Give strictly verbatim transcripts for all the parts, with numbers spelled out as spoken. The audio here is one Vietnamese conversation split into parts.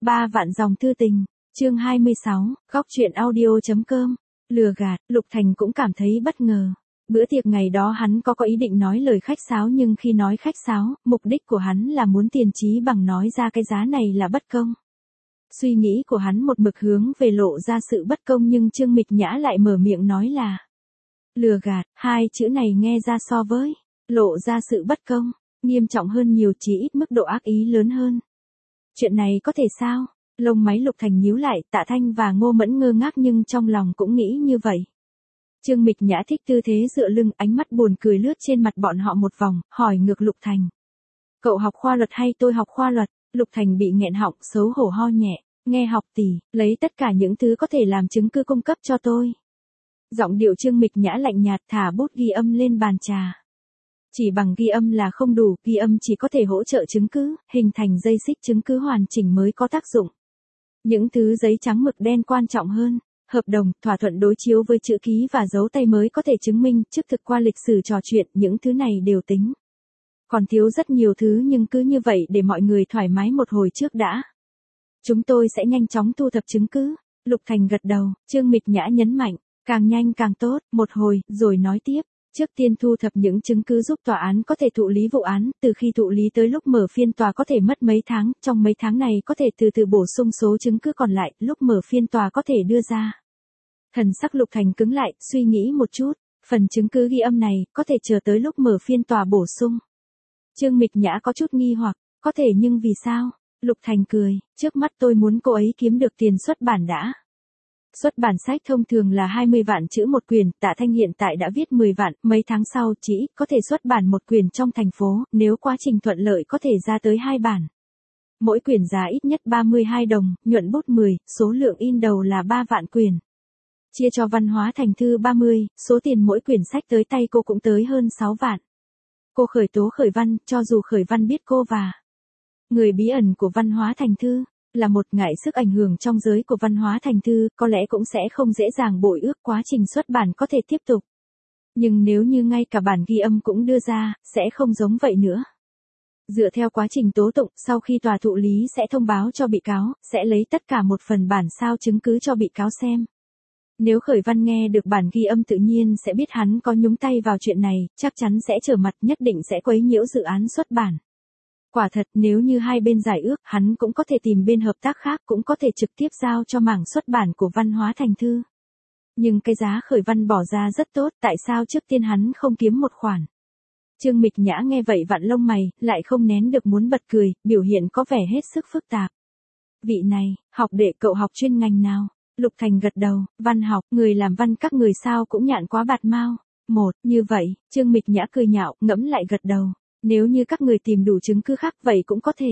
Ba vạn dòng thư tình, chương hai mươi sáu, góc truyện audio.com, lừa gạt, Lục Thành cũng cảm thấy bất ngờ. Bữa tiệc ngày đó hắn có có ý định nói lời khách sáo nhưng khi nói khách sáo, mục đích của hắn là muốn tiền trí bằng nói ra cái giá này là bất công. Suy nghĩ của hắn một mực hướng về lộ ra sự bất công nhưng Trương Mịch Nhã lại mở miệng nói là lừa gạt, hai chữ này nghe ra so với lộ ra sự bất công, nghiêm trọng hơn nhiều, chỉ ít mức độ ác ý lớn hơn. Chuyện này có thể sao? Lông máy Lục Thành nhíu lại, Tạ Thanh và Ngô Mẫn ngơ ngác nhưng trong lòng cũng nghĩ như vậy. Trương Mịch Nhã thích tư thế dựa lưng, ánh mắt buồn cười lướt trên mặt bọn họ một vòng, hỏi ngược Lục Thành. Cậu học khoa luật hay tôi học khoa luật? Lục Thành bị nghẹn họng, xấu hổ ho nhẹ, nghe học tỷ, lấy tất cả những thứ có thể làm chứng cứ cung cấp cho tôi. Giọng điệu Trương Mịch Nhã lạnh nhạt, thả bút ghi âm lên bàn trà. Chỉ bằng ghi âm là không đủ, ghi âm chỉ có thể hỗ trợ chứng cứ, hình thành dây xích chứng cứ hoàn chỉnh mới có tác dụng. Những thứ giấy trắng mực đen quan trọng hơn, hợp đồng, thỏa thuận đối chiếu với chữ ký và dấu tay mới có thể chứng minh, trước thực qua lịch sử trò chuyện, những thứ này đều tính. Còn thiếu rất nhiều thứ nhưng cứ như vậy để mọi người thoải mái một hồi trước đã. Chúng tôi sẽ nhanh chóng thu thập chứng cứ. Lục Thành gật đầu, Trương Mịch Nhã nhấn mạnh, càng nhanh càng tốt, một hồi, rồi nói tiếp. Trước tiên thu thập những chứng cứ giúp tòa án có thể thụ lý vụ án, từ khi thụ lý tới lúc mở phiên tòa có thể mất mấy tháng, trong mấy tháng này có thể từ từ bổ sung số chứng cứ còn lại, lúc mở phiên tòa có thể đưa ra. Thần sắc Lục Thành cứng lại, suy nghĩ một chút, phần chứng cứ ghi âm này, có thể chờ tới lúc mở phiên tòa bổ sung. Trương Mịch Nhã có chút nghi hoặc, có thể nhưng vì sao? Lục Thành cười, trước mắt tôi muốn cô ấy kiếm được tiền xuất bản đã. Xuất bản sách thông thường là hai mươi vạn chữ một quyển, Tạ Thanh hiện tại đã viết mười vạn, mấy tháng sau chỉ có thể xuất bản một quyển trong thành phố, nếu quá trình thuận lợi có thể ra tới hai bản. Mỗi quyển giá ít nhất ba mươi hai đồng, nhuận bút mười, số lượng in đầu là ba vạn quyển. Chia cho Văn Hóa Thành Thư ba mươi, số tiền mỗi quyển sách tới tay cô cũng tới hơn sáu vạn. Cô khởi tố Khởi Văn, cho dù Khởi Văn biết cô và người bí ẩn của Văn Hóa Thành Thư là một, ngại sức ảnh hưởng trong giới của Văn Hóa Thành Thư, có lẽ cũng sẽ không dễ dàng bội ước quá trình xuất bản có thể tiếp tục. Nhưng nếu như ngay cả bản ghi âm cũng đưa ra, sẽ không giống vậy nữa. Dựa theo quá trình tố tụng, sau khi tòa thụ lý sẽ thông báo cho bị cáo, sẽ lấy tất cả một phần bản sao chứng cứ cho bị cáo xem. Nếu Khởi Văn nghe được bản ghi âm tự nhiên sẽ biết hắn có nhúng tay vào chuyện này, chắc chắn sẽ trở mặt, nhất định sẽ quấy nhiễu dự án xuất bản. Quả thật, nếu như hai bên giải ước, hắn cũng có thể tìm bên hợp tác khác, cũng có thể trực tiếp giao cho mảng xuất bản của Văn Hóa Thành Thư. Nhưng cái giá Khởi Văn bỏ ra rất tốt, tại sao trước tiên hắn không kiếm một khoản? Trương Mịch Nhã nghe vậy vặn lông mày, lại không nén được muốn bật cười, biểu hiện có vẻ hết sức phức tạp. Vị này, học đệ cậu học chuyên ngành nào? Lục Thành gật đầu, văn học, người làm văn các người sao cũng nhạn quá bạt mau. Một, như vậy, Trương Mịch Nhã cười nhạo, ngẫm lại gật đầu. Nếu như các người tìm đủ chứng cứ khác vậy cũng có thể.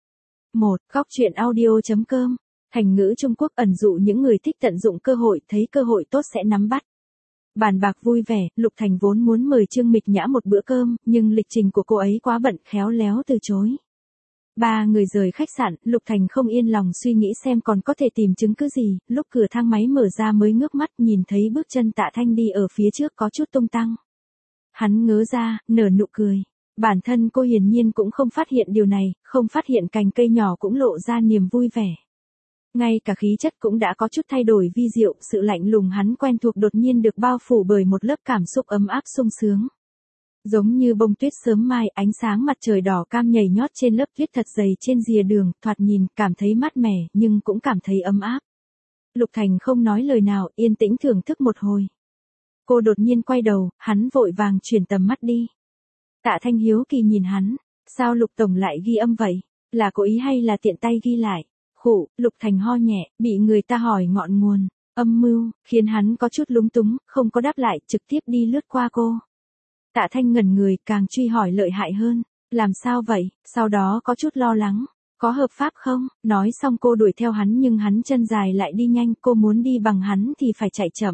Một, góc truyện audio.com, thành ngữ Trung Quốc ẩn dụ những người thích tận dụng cơ hội, thấy cơ hội tốt sẽ nắm bắt. Bàn bạc vui vẻ, Lục Thành vốn muốn mời Trương Mịch Nhã một bữa cơm, nhưng lịch trình của cô ấy quá bận, khéo léo từ chối. Ba người rời khách sạn, Lục Thành không yên lòng suy nghĩ xem còn có thể tìm chứng cứ gì, lúc cửa thang máy mở ra mới ngước mắt nhìn thấy bước chân Tạ Thanh đi ở phía trước có chút tung tăng. Hắn ngớ ra, nở nụ cười. Bản thân cô hiển nhiên cũng không phát hiện điều này, không phát hiện cành cây nhỏ cũng lộ ra niềm vui vẻ. Ngay cả khí chất cũng đã có chút thay đổi vi diệu, sự lạnh lùng hắn quen thuộc đột nhiên được bao phủ bởi một lớp cảm xúc ấm áp sung sướng. Giống như bông tuyết sớm mai, ánh sáng mặt trời đỏ cam nhảy nhót trên lớp tuyết thật dày trên rìa đường, thoạt nhìn, cảm thấy mát mẻ, nhưng cũng cảm thấy ấm áp. Lục Thành không nói lời nào, yên tĩnh thưởng thức một hồi. Cô đột nhiên quay đầu, hắn vội vàng chuyển tầm mắt đi. Tạ Thanh hiếu kỳ nhìn hắn, sao Lục Tổng lại ghi âm vậy? Là cố ý hay là tiện tay ghi lại? Khụ, Lục Thành ho nhẹ, bị người ta hỏi ngọn nguồn, âm mưu, khiến hắn có chút lúng túng, không có đáp lại, trực tiếp đi lướt qua cô. Tạ Thanh ngẩn người, càng truy hỏi lợi hại hơn, làm sao vậy? Sau đó có chút lo lắng, có hợp pháp không? Nói xong cô đuổi theo hắn nhưng hắn chân dài lại đi nhanh, cô muốn đi bằng hắn thì phải chạy chậm.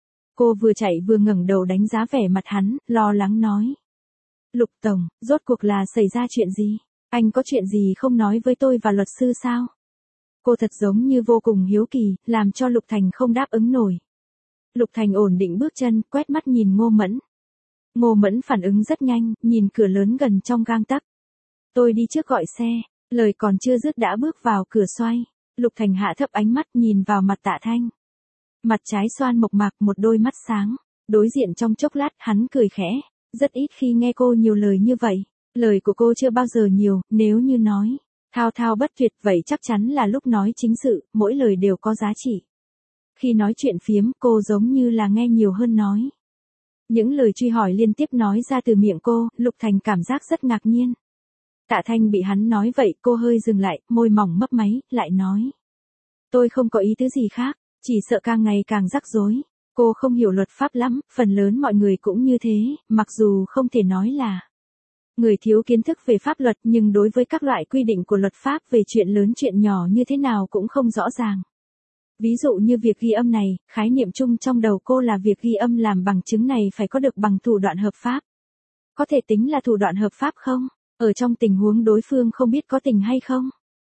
Cô vừa chạy vừa ngẩng đầu đánh giá vẻ mặt hắn, lo lắng nói. Lục Tổng, rốt cuộc là xảy ra chuyện gì? Anh có chuyện gì không nói với tôi và luật sư sao? Cô thật giống như vô cùng hiếu kỳ, làm cho Lục Thành không đáp ứng nổi. Lục Thành ổn định bước chân, quét mắt nhìn Ngô Mẫn. Ngô Mẫn phản ứng rất nhanh, nhìn cửa lớn gần trong gang tấc. Tôi đi trước gọi xe, lời còn chưa dứt đã bước vào cửa xoay. Lục Thành hạ thấp ánh mắt nhìn vào mặt Tạ Thanh. Mặt trái xoan mộc mạc, một đôi mắt sáng. Đối diện trong chốc lát hắn cười khẽ. Rất ít khi nghe cô nhiều lời như vậy. Lời của cô chưa bao giờ nhiều, nếu như nói thao thao bất tuyệt vậy chắc chắn là lúc nói chính sự, mỗi lời đều có giá trị. Khi nói chuyện phiếm cô giống như là nghe nhiều hơn nói. Những lời truy hỏi liên tiếp nói ra từ miệng cô, Lục Thành cảm giác rất ngạc nhiên. Tạ Thanh bị hắn nói vậy cô hơi dừng lại, môi mỏng mấp máy, lại nói. Tôi không có ý tứ gì khác, chỉ sợ càng ngày càng rắc rối. Cô không hiểu luật pháp lắm, phần lớn mọi người cũng như thế, mặc dù không thể nói là người thiếu kiến thức về pháp luật nhưng đối với các loại quy định của luật pháp về chuyện lớn chuyện nhỏ như thế nào cũng không rõ ràng. Ví dụ như việc ghi âm này, khái niệm chung trong đầu cô là việc ghi âm làm bằng chứng này phải có được bằng thủ đoạn hợp pháp. Có thể tính là thủ đoạn hợp pháp không? Ở trong tình huống đối phương không biết có tình hay không?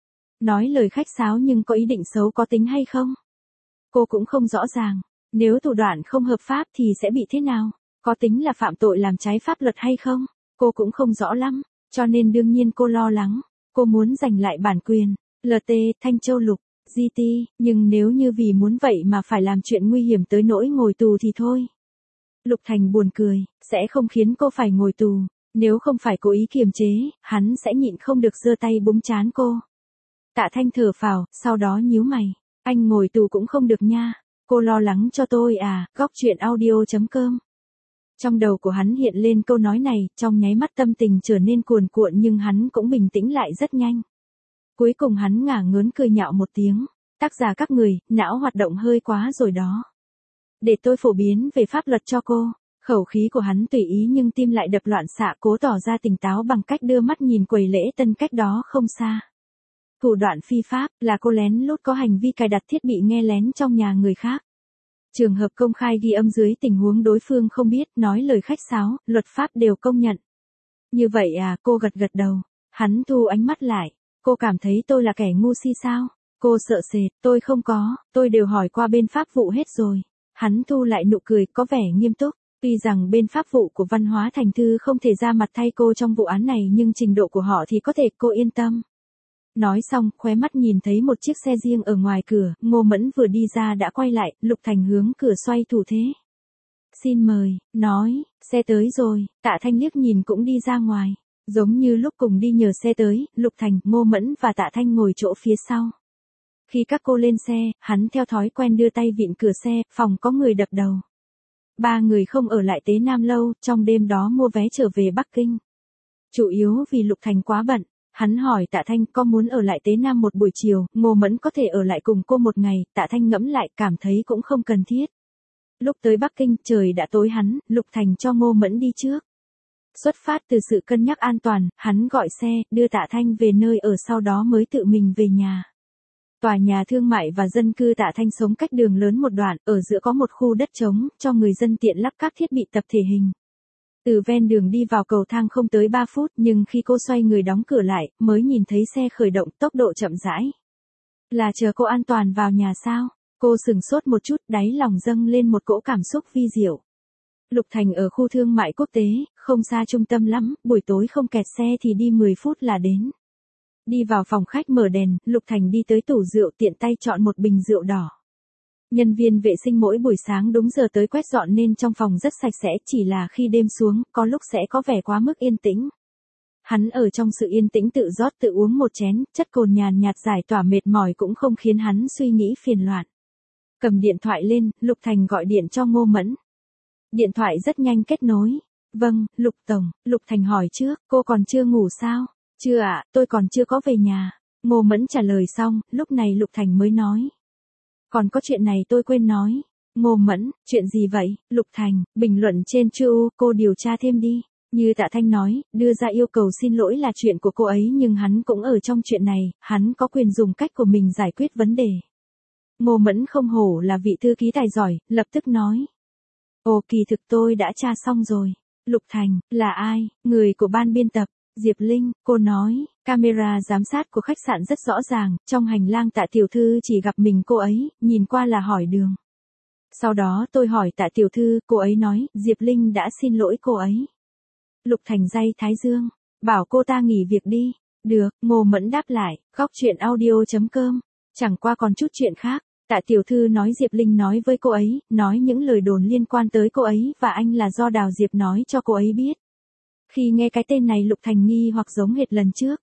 Nói lời khách sáo nhưng có ý định xấu có tính hay không? Cô cũng không rõ ràng. Nếu thủ đoạn không hợp pháp thì sẽ bị thế nào? Có tính là phạm tội làm trái pháp luật hay không? Cô cũng không rõ lắm, cho nên đương nhiên cô lo lắng. Cô muốn giành lại bản quyền, lờ tê, Thanh Châu Lục, giê tê, nhưng nếu như vì muốn vậy mà phải làm chuyện nguy hiểm tới nỗi ngồi tù thì thôi. Lục Thành buồn cười, sẽ không khiến cô phải ngồi tù. Nếu không phải cố ý kiềm chế, hắn sẽ nhịn không được giơ tay búng trán cô. Tạ Thanh thở phào, sau đó nhíu mày. Anh ngồi tù cũng không được nha. Cô lo lắng cho tôi à, góc chuyện audio chấm com. Trong đầu của hắn hiện lên câu nói này, trong nháy mắt tâm tình trở nên cuồn cuộn nhưng hắn cũng bình tĩnh lại rất nhanh. Cuối cùng hắn ngả ngớn cười nhạo một tiếng. Tác giả các người, não hoạt động hơi quá rồi đó. Để tôi phổ biến về pháp luật cho cô. Khẩu khí của hắn tùy ý nhưng tim lại đập loạn xạ cố tỏ ra tỉnh táo bằng cách đưa mắt nhìn quầy lễ tân cách đó không xa. Thủ đoạn phi pháp là cô lén lút có hành vi cài đặt thiết bị nghe lén trong nhà người khác. Trường hợp công khai ghi âm dưới tình huống đối phương không biết, nói lời khách sáo, luật pháp đều công nhận. Như vậy à, cô gật gật đầu. Hắn thu ánh mắt lại. Cô cảm thấy tôi là kẻ ngu si sao? Cô sợ sệt, tôi không có, tôi đều hỏi qua bên pháp vụ hết rồi. Hắn thu lại nụ cười có vẻ nghiêm túc. Tuy rằng bên pháp vụ của Văn hóa Thành Thư không thể ra mặt thay cô trong vụ án này nhưng trình độ của họ thì có thể, cô yên tâm. Nói xong, khóe mắt nhìn thấy một chiếc xe riêng ở ngoài cửa, Ngô Mẫn vừa đi ra đã quay lại, Lục Thành hướng cửa xoay thủ thế. Xin mời, nói, xe tới rồi, Tạ Thanh liếc nhìn cũng đi ra ngoài. Giống như lúc cùng đi nhờ xe tới, Lục Thành, Ngô Mẫn và Tạ Thanh ngồi chỗ phía sau. Khi các cô lên xe, hắn theo thói quen đưa tay vịn cửa xe, phòng có người đập đầu. Ba người không ở lại Tế Nam lâu, trong đêm đó mua vé trở về Bắc Kinh. Chủ yếu vì Lục Thành quá bận. Hắn hỏi Tạ Thanh có muốn ở lại Tế Nam một buổi chiều, Ngô Mẫn có thể ở lại cùng cô một ngày, Tạ Thanh ngẫm lại cảm thấy cũng không cần thiết. Lúc tới Bắc Kinh trời đã tối hắn, Lục Thành cho Ngô Mẫn đi trước. Xuất phát từ sự cân nhắc an toàn, hắn gọi xe, đưa Tạ Thanh về nơi ở sau đó mới tự mình về nhà. Tòa nhà thương mại và dân cư Tạ Thanh sống cách đường lớn một đoạn, ở giữa có một khu đất trống, cho người dân tiện lắp các thiết bị tập thể hình. Từ ven đường đi vào cầu thang không tới ba phút nhưng khi cô xoay người đóng cửa lại, mới nhìn thấy xe khởi động tốc độ chậm rãi. Là chờ cô an toàn vào nhà sao? Cô sừng sốt một chút, đáy lòng dâng lên một cỗ cảm xúc vi diệu. Lục Thành ở khu thương mại quốc tế, không xa trung tâm lắm, buổi tối không kẹt xe thì đi mười phút là đến. Đi vào phòng khách mở đèn, Lục Thành đi tới tủ rượu tiện tay chọn một bình rượu đỏ. Nhân viên vệ sinh mỗi buổi sáng đúng giờ tới quét dọn nên trong phòng rất sạch sẽ, chỉ là khi đêm xuống, có lúc sẽ có vẻ quá mức yên tĩnh. Hắn ở trong sự yên tĩnh tự rót tự uống một chén, chất cồn nhàn nhạt giải tỏa mệt mỏi cũng không khiến hắn suy nghĩ phiền loạn. Cầm điện thoại lên, Lục Thành gọi điện cho Ngô Mẫn. Điện thoại rất nhanh kết nối. Vâng, Lục Tổng, Lục Thành hỏi trước, cô còn chưa ngủ sao? Chưa ạ, tôi còn chưa có về nhà. Ngô Mẫn trả lời xong, lúc này Lục Thành mới nói. Còn có chuyện này tôi quên nói. Ngô Mẫn, chuyện gì vậy? Lục Thành, bình luận trên Chu, cô điều tra thêm đi. Như Tạ Thanh nói, đưa ra yêu cầu xin lỗi là chuyện của cô ấy nhưng hắn cũng ở trong chuyện này, hắn có quyền dùng cách của mình giải quyết vấn đề. Ngô Mẫn không hổ là vị thư ký tài giỏi, lập tức nói. Ồ kỳ thực tôi đã tra xong rồi. Lục Thành, là ai? Người của ban biên tập. Diệp Linh, cô nói, camera giám sát của khách sạn rất rõ ràng, trong hành lang Tạ tiểu thư chỉ gặp mình cô ấy, nhìn qua là hỏi đường. Sau đó tôi hỏi Tạ tiểu thư, cô ấy nói, Diệp Linh đã xin lỗi cô ấy. Lục Thành day thái dương, bảo cô ta nghỉ việc đi. Được, Ngô Mẫn đáp lại, góc chuyện audio chấm com. Chẳng qua còn chút chuyện khác. Tạ tiểu thư nói Diệp Linh nói với cô ấy, nói những lời đồn liên quan tới cô ấy và anh là do Đào Diệp nói cho cô ấy biết. Khi nghe cái tên này Lục Thành nghi hoặc giống hệt lần trước.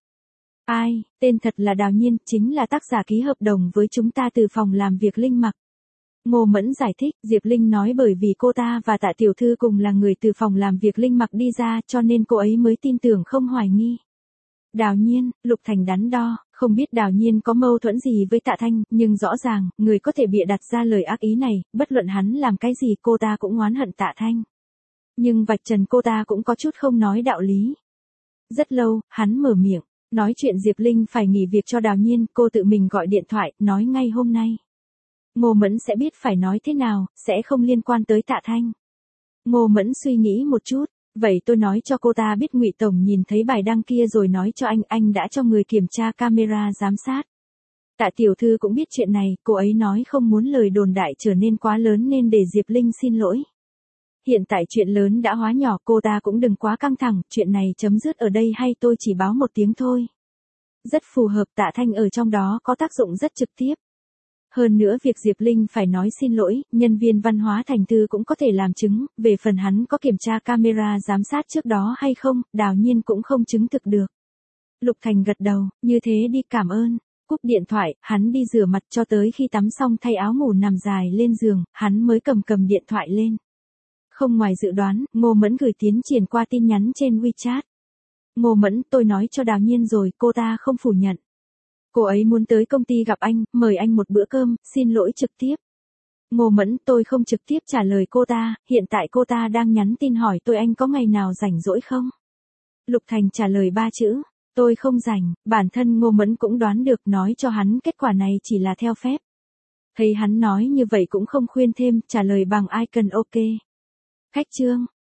Ai, tên thật là Đào Nhiên, chính là tác giả ký hợp đồng với chúng ta từ phòng làm việc Linh mặc. Ngô Mẫn giải thích, Diệp Linh nói bởi vì cô ta và Tạ tiểu thư cùng là người từ phòng làm việc Linh mặc đi ra cho nên cô ấy mới tin tưởng không hoài nghi. Đào Nhiên, Lục Thành đắn đo, không biết Đào Nhiên có mâu thuẫn gì với Tạ Thanh, nhưng rõ ràng, người có thể bịa đặt ra lời ác ý này, bất luận hắn làm cái gì cô ta cũng oán hận Tạ Thanh. Nhưng vạch trần cô ta cũng có chút không nói đạo lý. Rất lâu, hắn mở miệng, nói chuyện Diệp Linh phải nghỉ việc cho Đào Nhiên, cô tự mình gọi điện thoại, nói ngay hôm nay. Ngô Mẫn sẽ biết phải nói thế nào, sẽ không liên quan tới Tạ Thanh. Ngô Mẫn suy nghĩ một chút. Vậy tôi nói cho cô ta biết Ngụy Tổng nhìn thấy bài đăng kia rồi nói cho anh, anh đã cho người kiểm tra camera giám sát. Tạ tiểu thư cũng biết chuyện này, cô ấy nói không muốn lời đồn đại trở nên quá lớn nên để Diệp Linh xin lỗi. Hiện tại chuyện lớn đã hóa nhỏ, cô ta cũng đừng quá căng thẳng, chuyện này chấm dứt ở đây hay tôi chỉ báo một tiếng thôi. Rất phù hợp, Tạ Thanh ở trong đó có tác dụng rất trực tiếp. Hơn nữa việc Diệp Linh phải nói xin lỗi, nhân viên văn hóa thành thư cũng có thể làm chứng, về phần hắn có kiểm tra camera giám sát trước đó hay không, Đào Nhiên cũng không chứng thực được. Lục Thành gật đầu, như thế đi, cảm ơn. Cúp điện thoại, hắn đi rửa mặt cho tới khi tắm xong thay áo ngủ nằm dài lên giường, hắn mới cầm cầm điện thoại lên. Không ngoài dự đoán, Ngô Mẫn gửi tiến triển qua tin nhắn trên WeChat. Ngô Mẫn, tôi nói cho Đào Nhiên rồi, cô ta không phủ nhận. Cô ấy muốn tới công ty gặp anh, mời anh một bữa cơm, xin lỗi trực tiếp. Ngô Mẫn, tôi không trực tiếp trả lời cô ta, hiện tại cô ta đang nhắn tin hỏi tôi anh có ngày nào rảnh rỗi không? Lục Thành trả lời ba chữ, tôi không rảnh, bản thân Ngô Mẫn cũng đoán được, nói cho hắn kết quả này chỉ là theo phép. Thấy hắn nói như vậy cũng không khuyên thêm, trả lời bằng icon ok. Khách trương.